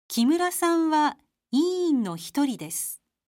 木村さんは委員の一人です。